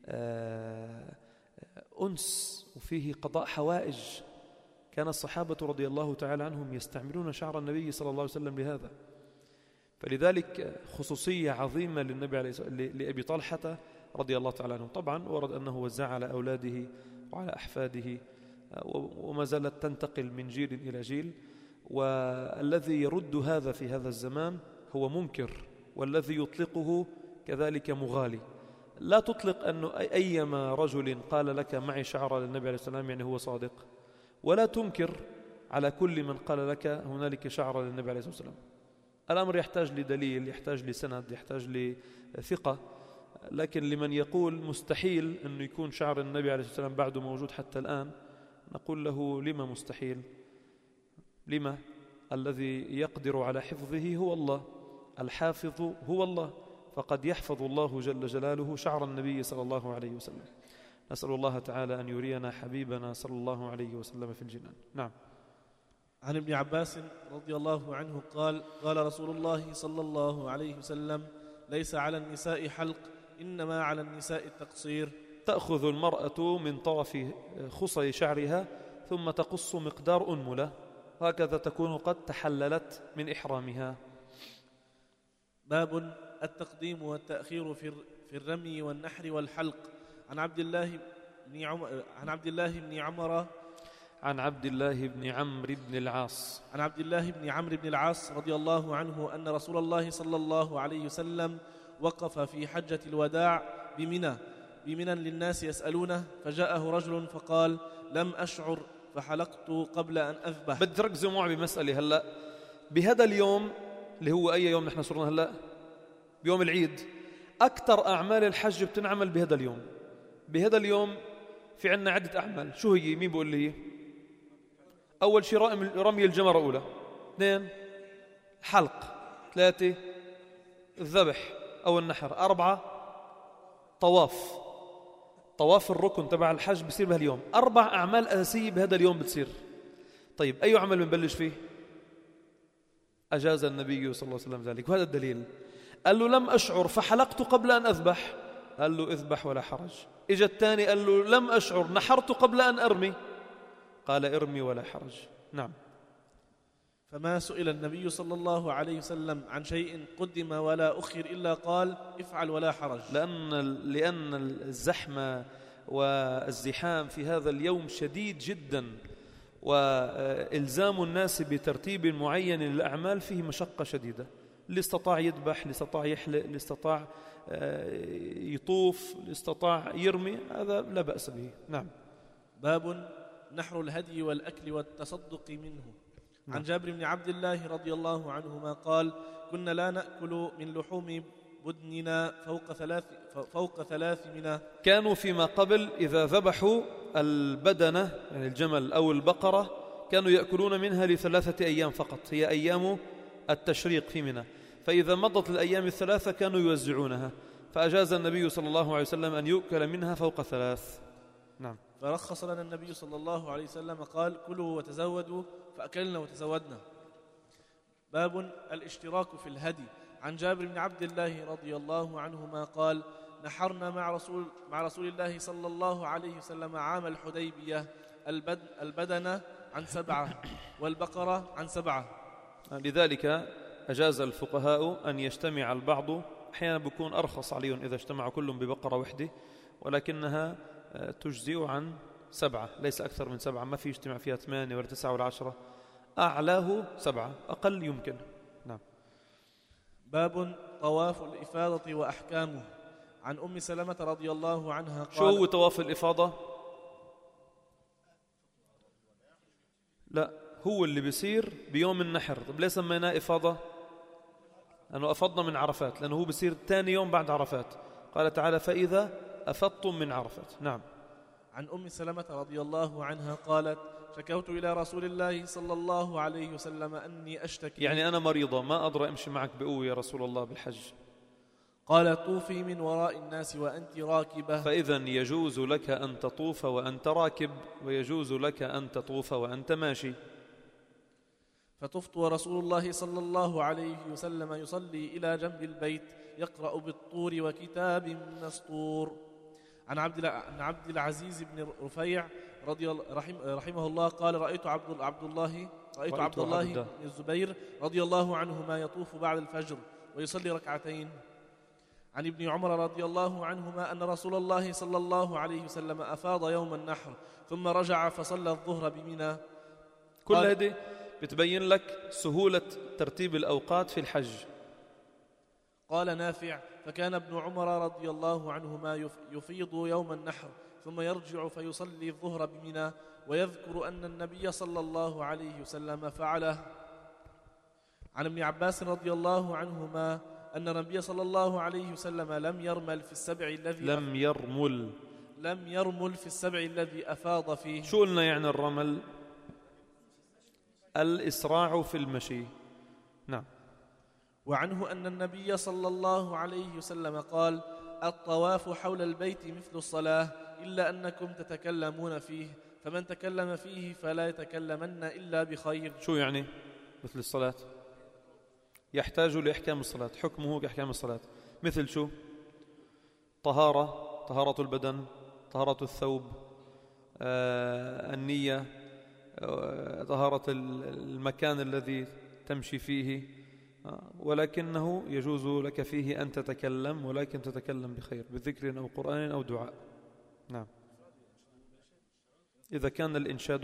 أنس وفيه قضاء حوائج. كان الصحابة رضي الله تعالى عنهم يستعملون شعر النبي صلى الله عليه وسلم لهذا. فلذلك خصوصية عظيمة للنبي عليه لأبي طلحة رضي الله تعالى عنه. طبعا ورد أنه وزع على أولاده وعلى أحفاده، وما زالت تنتقل من جيل إلى جيل. والذي يرد هذا في هذا الزمان هو منكر، والذي يطلقه كذلك مغالي. لا تطلق أنه أيما رجل قال لك معي شعر للنبي عليه السلام يعني هو صادق، ولا تنكر على كل من قال لك هنالك شعر للنبي عليه الصلاة والسلام. الأمر يحتاج لدليل، يحتاج لسند، يحتاج لثقة. لكن لمن يقول مستحيل أنه يكون شعر النبي عليه الصلاة والسلام بعده موجود حتى الآن، نقول له لما مستحيل؟ لما؟ الذي يقدر على حفظه هو الله، الحافظ هو الله، فقد يحفظ الله جل جلاله شعر النبي صلى الله عليه وسلم. نسأل الله تعالى أن يرينا حبيبنا صلى الله عليه وسلم في الجنان. نعم. عن ابن عباس رضي الله عنه قال: قال رسول الله صلى الله عليه وسلم: ليس على النساء حلق، إنما على النساء التقصير. تأخذ المرأة من طرف خصي شعرها ثم تقص مقدار أنملة، هكذا تكون قد تحللت من إحرامها. باب التقديم والتأخير في الرمي والنحر والحلق. عن عبد الله بن عمر عن عبد الله بن عمرو بن العاص رضي الله عنه أن رسول الله صلى الله عليه وسلم وقف في حجة الوداع بمنى للناس يسألونه، فجاءه رجل فقال: لم أشعر فحلقت قبل أن أذبح. بدي تركزوا معي بمسألة هلأ. بهذا اليوم اللي هو أي يوم نحن صرنا هلأ؟ بيوم العيد. أكثر أعمال الحج بتنعمل بهذا اليوم. بهذا اليوم في عنا عدة أعمال. شو هي؟ مين بقول لي؟ أول شيء رمي الجمرة أولى، 2 حلق، 3 الذبح أو النحر، 4 طواف الركن تبع الحج بصير بهاليوم. 4 أعمال أساسية بهذا اليوم بتصير. طيب أي عمل بنبلش فيه؟ أجاز النبي صلى الله عليه وسلم ذلك، وهذا الدليل. قال له: لم أشعر فحلقت قبل أن أذبح. قال له: اذبح ولا حرج. إجا الثاني قال له: لم أشعر نحرت قبل أن أرمي. قال: ارمي ولا حرج. نعم. فما سئل النبي صلى الله عليه وسلم عن شيء قدم ولا أخر إلا قال: افعل ولا حرج. لأن الزحمة والزحام في هذا اليوم شديد جدا، وإلزام الناس بترتيب معين للأعمال فيه مشقة شديدة. اللي استطاع يذبح، اللي استطاع يحلق، اللي استطاع يطوف، اللي استطاع يرمي، هذا لا بأس به. نعم. باب نحر الهدي والأكل والتصدق منه. عن جابر بن عبد الله رضي الله عنهما قال: كنا لا نأكل من لحوم بدننا فوق 3 منى. كانوا فيما قبل إذا ذبحوا البدنة يعني الجمل أو البقرة كانوا يأكلون منها ل3 أيام فقط، هي أيام التشريق في منى، فإذا مضت الأيام 3 كانوا يوزعونها، فأجاز النبي صلى الله عليه وسلم أن يؤكل منها فوق 3. نعم. فرخص لنا النبي صلى الله عليه وسلم قال: كلوا وتزودوا، فأكلنا وتزودنا. باب الاشتراك في الهدي. عن جابر بن عبد الله رضي الله عنهما قال: نحرنا مع رسول الله صلى الله عليه وسلم عام الحديبية البدنة عن 7 والبقرة عن 7. لذلك أجاز الفقهاء أن يجتمع البعض، أحيانا بيكون أرخص عليهم إذا اجتمعوا كلهم ببقرة وحدة، ولكنها تجزئ عن 7، ليس أكثر من 7، ما في اجتماع فيها 8 ولا 9 ولا 10، أعلاه 7، أقل يمكن. نعم. باب طواف الإفاضة وأحكامه. عن أم سلمة رضي الله عنها قال: شو هو طواف الإفاضة؟ لا، هو اللي بيصير بيوم النحر. طب ليه سميناه إفاضة؟ لأنه أفضنا من عرفات، لأنه هو بيصير ثاني يوم بعد عرفات. قال تعالى: فإذا أفضتم من عرفات. نعم. عن أم سلمة رضي الله عنها قالت: شكوت إلى رسول الله صلى الله عليه وسلم أني أشتكي، يعني أنا مريضة ما أقدر أمشي معك بقوة يا رسول الله بالحج. قال: طوفي من وراء الناس وأنت راكبة. فإذا يجوز لك أن تطوف وأنت راكب، ويجوز لك أن تطوف وأنت ماشي. فطفت ورسول الله صلى الله عليه وسلم يصلي إلى جنب البيت يقرأ بالطور وكتاب مسطور. عن عبد العزيز بن رفيع رحمه الله قال: رأيت عبد الله بن الزبير رضي الله عنهما يطوف بعد الفجر ويصلي 2. عن ابن عمر رضي الله عنهما أن رسول الله صلى الله عليه وسلم أفاض يوم النحر ثم رجع فصلى الظهر بمنى. بتبين لك سهولة ترتيب الأوقات في الحج. قال نافع: فكان ابن عمر رضي الله عنهما يفيض يوم النحر ثم يرجع فيصلي الظهر بمنى، ويذكر أن النبي صلى الله عليه وسلم فعله. عن ابن عباس رضي الله عنهما أن النبي صلى الله عليه وسلم لم يرمل في السبع الذي أفاض فيه. شو قلنا يعني الرمل؟ الإسراع في المشي. نعم. وعنه أن النبي صلى الله عليه وسلم قال: الطواف حول البيت مثل الصلاة إلا أنكم تتكلمون فيه، فمن تكلم فيه فلا يتكلمن إلا بخير. شو يعني مثل الصلاة؟ يحتاج لإحكام الصلاة، حكمه كأحكام الصلاة. مثل شو؟ طهارة البدن، طهارة الثوب، النية، طهارة المكان الذي تمشي فيه، ولكنه يجوز لك فيه أن تتكلم، ولكن تتكلم بخير، بذكر أو قرآن أو دعاء. نعم. إذا كان الإنشاد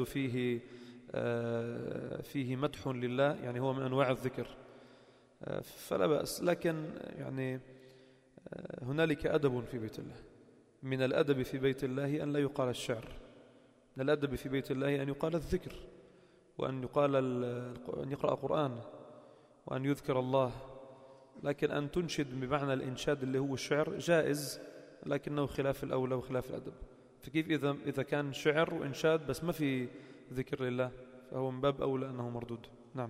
فيه مدح لله، يعني هو من أنواع الذكر، فلا بأس. لكن يعني هنالك أدب في بيت الله. من الأدب في بيت الله أن لا يقال الشعر، من الأدب في بيت الله أن يقال الذكر، وأن أن يقرأ قرآن، وأن يذكر الله. لكن أن تنشد بمعنى الإنشاد اللي هو الشعر جائز، لكنه خلاف الأولى وخلاف الأدب. فكيف إذا كان شعر وإنشاد بس ما في ذكر لله، فهو من باب أولى أنه مردود. نعم.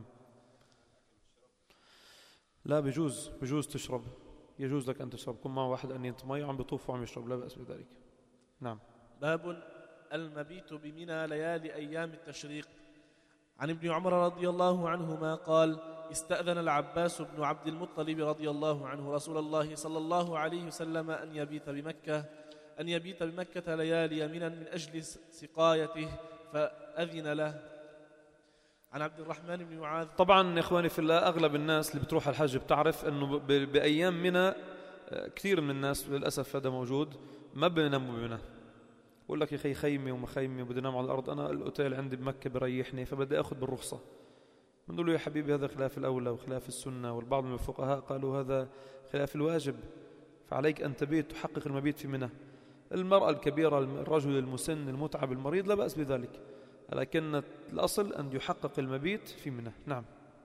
لا، بجوز تشرب، يجوز لك أن تشرب. كن مع واحد أن ينتمي عم بطوف وعم يشرب، لا بأس بذلك. نعم. باب المبيت بمنى ليالي أيام التشريق. عن ابن عمر رضي الله عنهما قال: استأذن العباس بن عبد المطلب رضي الله عنه رسول الله صلى الله عليه وسلم أن يبيت بمكة ليالي منى من أجل سقايته، فأذن له. عن عبد الرحمن بن معاذ. طبعا إخواني في الله، أغلب الناس اللي بتروح الحج بتعرف أنه بأيام منى كثير من الناس للأسف هذا موجود ما بيناموا بمنى. بقول لك يا أخي خيمة ومخيمة بدي أنام على الأرض، أنا الأوتيل عندي بمكة بريحني فبدي أخذ بالرخصة. بنقول له يا حبيبي هذا خلاف الأولى وخلاف السنة، والبعض من الفقهاء قالوا هذا خلاف الواجب، فعليك أن تبيت تحقق المبيت في منى. المرأة الكبيرة، الرجل المسن، المتعب، المريض لا بأس بذلك، لكن الأصل أن يحقق المبيت في منى. نعم.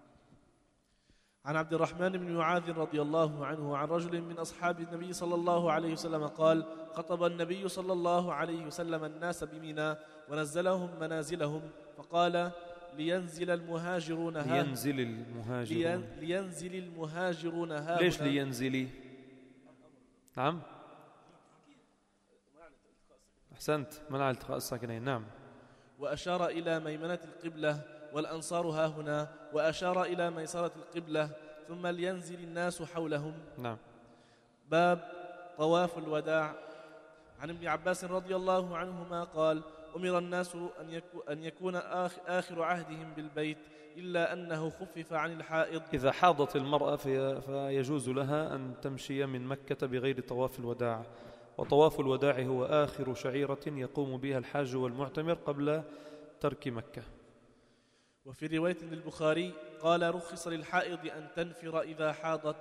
عن عبد الرحمن بن معاذ رضي الله عنه عن رجل من أصحاب النبي صلى الله عليه وسلم قال: خطب النبي صلى الله عليه وسلم الناس بمنى ونزلهم منازلهم، فقال: لينزل المهاجرون ها. ليش لينزلي؟ نعم، أحسنت، منع التقاء الساكنين. نعم. وأشار إلى ميمنة القبلة والأنصار ها هنا، وأشار إلى ميسرة القبلة، ثم لينزل الناس حولهم. نعم. باب طواف الوداع. عن ابن عباس رضي الله عنهما قال: أمر الناس أن يكون آخر عهدهم بالبيت، إلا أنه خفف عن الحائض. إذا حاضت المرأة فيجوز لها أن تمشي من مكة بغير طواف الوداع، وطواف الوداع هو آخر شعيرة يقوم بها الحاج والمعتمر قبل ترك مكة. وفي رواية للبخاري قال: رخص للحائض أن تنفر إذا حاضت.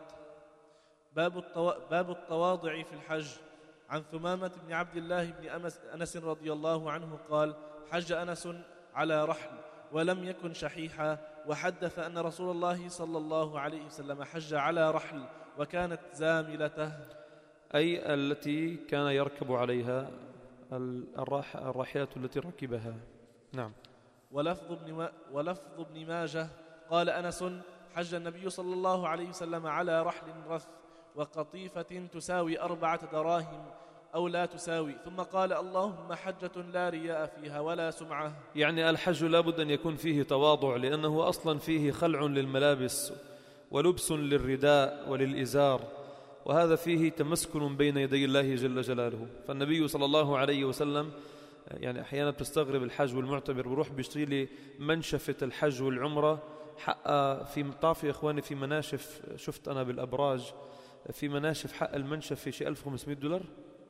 باب التواضع في الحج. عن ثمامة بن عبد الله بن أنس رضي الله عنه قال: حج أنس على رحل ولم يكن شحيحا، وحدث أن رسول الله صلى الله عليه وسلم حج على رحل وكانت زاملته، أي التي كان يركب عليها، الراحلة التي ركبها. نعم. ولفظ ابن ماجه قال أنس: حج النبي صلى الله عليه وسلم على رحل رث وقطيفة تساوي 4 دراهم أو لا تساوي، ثم قال: اللهم حجة لا رياء فيها ولا سمعة. يعني الحج لابد أن يكون فيه تواضع، لأنه أصلا فيه خلع للملابس ولبس للرداء وللإزار، وهذا فيه تمسكن بين يدي الله جل جلاله. فالنبي صلى الله عليه وسلم يعني أحيانا بتستغرب الحج والمعتمر بروح بيشتري لي منشفة الحج والعمرة حقها في طافي. يا إخواني في مناشف، شفت أنا بالأبراج في مناشف حق المنشف في شيء $1500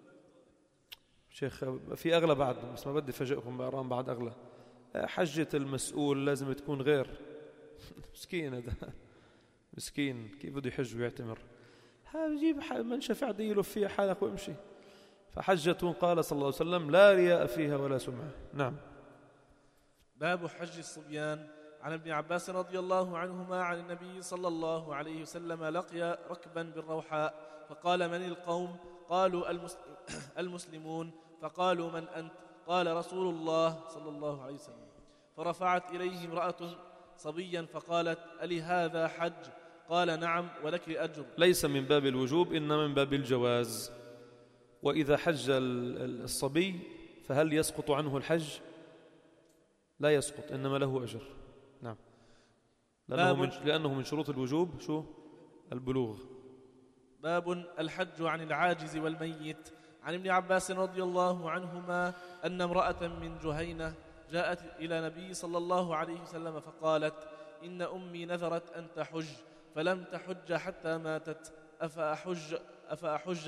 شيخ، في أغلى بعد، بس ما بدي فاجئكم بأرقام بعد أغلى. حجة المسؤول لازم تكون غير، مسكين هذا، مسكين كيف بده يحج ويعتمر؟ يجيب من شفع دي يلف فيها حالك وامشي. فحجة قال صلى الله عليه وسلم لا رياء فيها ولا سمعة. نعم. باب حج الصبيان. عن ابن عباس رضي الله عنهما عن النبي صلى الله عليه وسلم لقي ركبا بالروحاء فقال من القوم؟ قالوا المسلمون. فقالوا من أنت؟ قال رسول الله صلى الله عليه وسلم. فرفعت إليه امرأة صبيا فقالت ألي هذا حج؟ قال نعم ولك أجر. ليس من باب الوجوب إنما من باب الجواز. وإذا حج الصبي فهل يسقط عنه الحج؟ لا يسقط، إنما له أجر. نعم، لأنه من شروط الوجوب شو؟ البلوغ. باب الحج عن العاجز والميت. عن ابن عباس رضي الله عنهما أن امرأة من جهينة جاءت إلى نبي صلى الله عليه وسلم فقالت إن أمي نذرت أن تحج فلم تحج حتى ماتت، أفأحج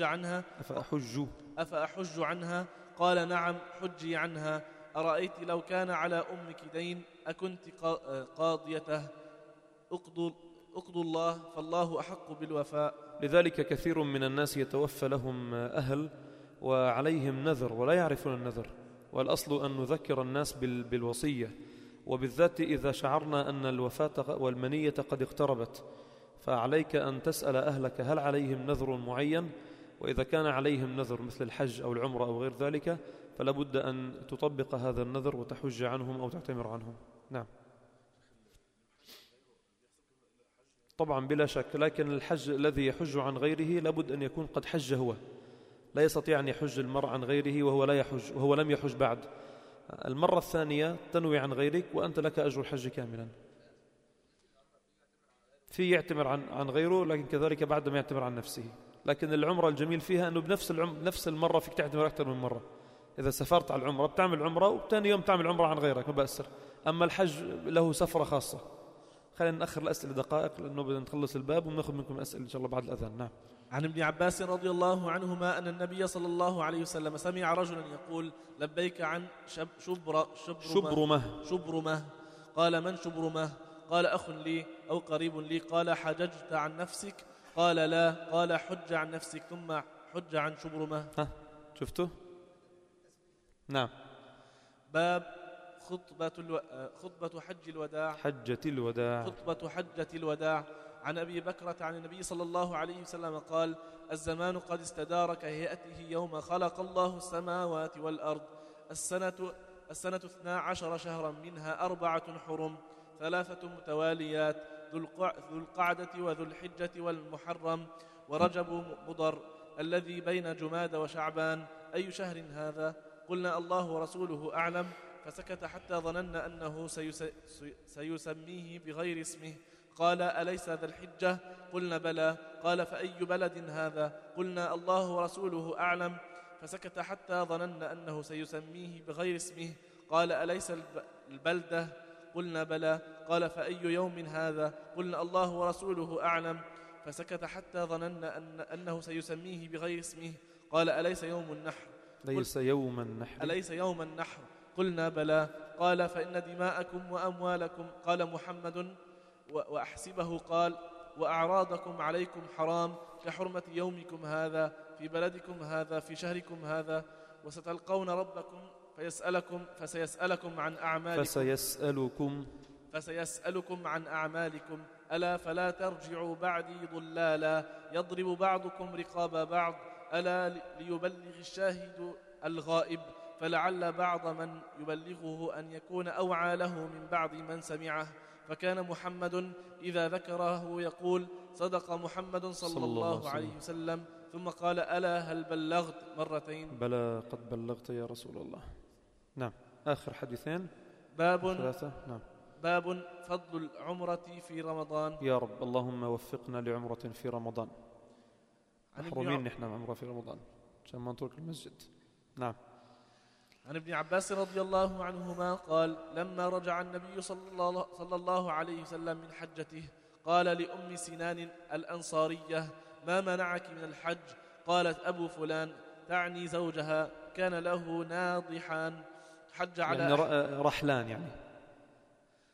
عنها؟ قال نعم حجي عنها. أرأيت لو كان على أمك دين أكنت قاضيته؟ اقضوا الله فالله أحق بالوفاء. لذلك كثير من الناس يتوفى لهم أهل وعليهم نذر ولا يعرفون النذر، والأصل أن نذكر الناس بالوصية، وبالذات إذا شعرنا أن الوفاة والمنية قد اقتربت، فعليك أن تسأل أهلك هل عليهم نذر معين، وإذا كان عليهم نذر مثل الحج أو العمرة أو غير ذلك فلا بد أن تطبق هذا النذر وتحج عنهم أو تعتمر عنهم. نعم طبعا بلا شك، لكن الحج الذي يحج عن غيره لابد أن يكون قد حج هو، لا يستطيع أن يحج المرء عن غيره وهو لا يحج وهو لم يحج بعد. المرة الثانية تنوي عن غيرك وأنت لك أجر الحج كاملا. في يعتمر عن غيره، لكن كذلك بعد ما يعتمر عن نفسه. لكن العمرة الجميل فيها أنه بنفس المرة فيك تعتمر أكثر من مرة. إذا سافرت على العمرة بتعمل عمرة وثاني يوم تعمل عمرة عن غيرك ما بأثر. أما الحج له سفرة خاصة. خلينا نأخر الأسئلة دقائق لأنه بدنا نخلص الباب ونأخذ منكم أسئلة إن شاء الله بعد الأذان. نعم. عن ابن عباس رضي الله عنهما أن النبي صلى الله عليه وسلم سمع رجلا يقول لبيك عن شبرمة. قال من شبرمة؟ قال أخ لي أو قريب لي. قال حججت عن نفسك؟ قال لا. قال حج عن نفسك ثم حج عن شبرمة. شفتوا؟ نعم. باب خطبة حجة الوداع. عن أبي بكرة عن النبي صلى الله عليه وسلم قال الزمان قد استدار كهيئته يوم خلق الله السماوات والأرض. السنة 12 شهرا منها 4 حرم 3 متواليات ذو القعدة وذو الحجة والمحرم ورجب مضر الذي بين جماد وشعبان. أي شهر هذا؟ قلنا الله ورسوله أعلم. فسكت حتى ظننا أنه سيسميه بغير اسمه. قال أليس ذا الحجة؟ قلنا بلى. قال فأي بلد هذا؟ قلنا الله ورسوله أعلم. فسكت حتى ظننا أنه سيسميه بغير اسمه. قال أليس البلدة؟ قلنا بلى. قال فأي يوم هذا؟ قلنا الله ورسوله أعلم. فسكت حتى ظننا أنه سيسميه بغير اسمه. قال أليس يوم النحر؟ أليس يوم النحر؟ قلنا بلى. قال فإن دماءكم وأموالكم، قال محمد وأحسبه قال وأعراضكم عليكم حرام كحرمة يومكم هذا في بلدكم هذا في شهركم هذا. وستلقون ربكم فسيسألكم عن أعمالكم ألا فلا ترجعوا بعدي ضلالا يضرب بعضكم رقاب بعض ألا ليبلغ الشاهد الغائب فلعل بعض من يبلغه أن يكون أوعى له من بعض من سمعه. فكان محمد إذا ذكره يقول صدق محمد صلى الله عليه وسلم. ثم قال ألا هل بلغت؟ مرتين. بلى قد بلغت يا رسول الله. نعم. آخر حديثين. ثلاثة. نعم. باب فضل العمرة في رمضان. يا رب اللهم وفقنا لعمرة في رمضان. محرومين نحن عمرة في رمضان عشان ما نترك المسجد. نعم. عن ابن عباس رضي الله عنهما قال لما رجع النبي صلى الله عليه وسلم من حجته قال لأم سنان الأنصارية ما منعك من الحج؟ قالت أبو فلان، تعني زوجها، كان له ناضحان حج على يعني رحلان، يعني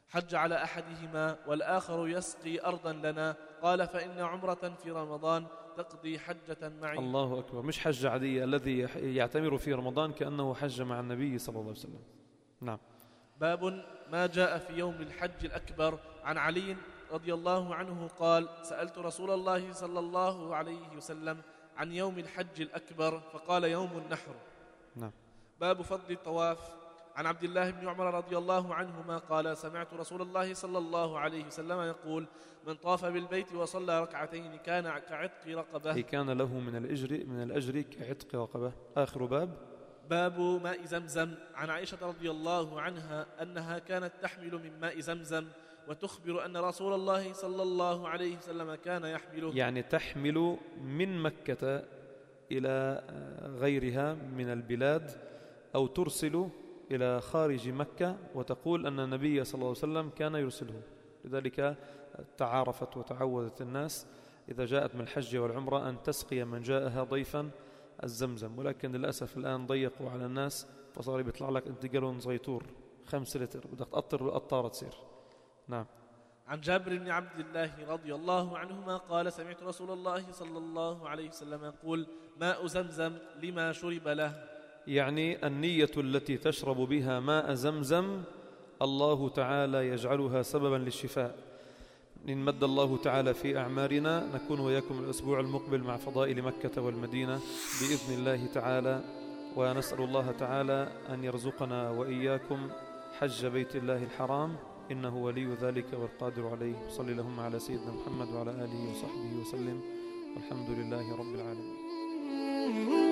حج على أحدهما والآخر يسقي أرضا لنا. قال فإن عمرة في رمضان تقضي حجة معي. الله أكبر، مش حجة عادية، الذي يعتمر في رمضان كأنه حج مع النبي صلى الله عليه وسلم. نعم. باب ما جاء في يوم الحج الأكبر. عن علي رضي الله عنه قال سألت رسول الله صلى الله عليه وسلم عن يوم الحج الأكبر فقال يوم النحر. نعم. باب فضل الطواف. عن عبد الله بن عمر رضي الله عنهما قال سمعت رسول الله صلى الله عليه وسلم يقول من طاف بالبيت وصلى ركعتين كان كعتق رقبة، كان له من الأجر كعتق رقبة. آخر باب ماء زمزم. عن عائشة رضي الله عنها أنها كانت تحمل من ماء زمزم وتخبر أن رسول الله صلى الله عليه وسلم كان يحمله، يعني تحمل من مكة إلى غيرها من البلاد أو ترسل إلى خارج مكة وتقول أن النبي صلى الله عليه وسلم كان يرسله. لذلك تعارفت وتعودت الناس إذا جاءت من الحج والعمرة أن تسقي من جاءها ضيفا الزمزم، ولكن للأسف الآن ضيقوا على الناس فصار بيطلع لك أنت جالون زيتور 5 لتر بدك تقطر القطارة تصير. نعم. عن جابر بن عبد الله رضي الله عنهما قال سمعت رسول الله صلى الله عليه وسلم يقول ماء زمزم لما شرب له، يعني النية التي تشرب بها ماء زمزم الله تعالى يجعلها سببا للشفاء. إن مد الله تعالى في أعمارنا نكون وياكم الأسبوع المقبل مع فضائل مكة والمدينة بإذن الله تعالى، ونسأل الله تعالى أن يرزقنا وإياكم حج بيت الله الحرام إنه ولي ذلك والقادر عليه. صلى اللهم على سيدنا محمد وعلى آله وصحبه وسلم، والحمد لله رب العالمين.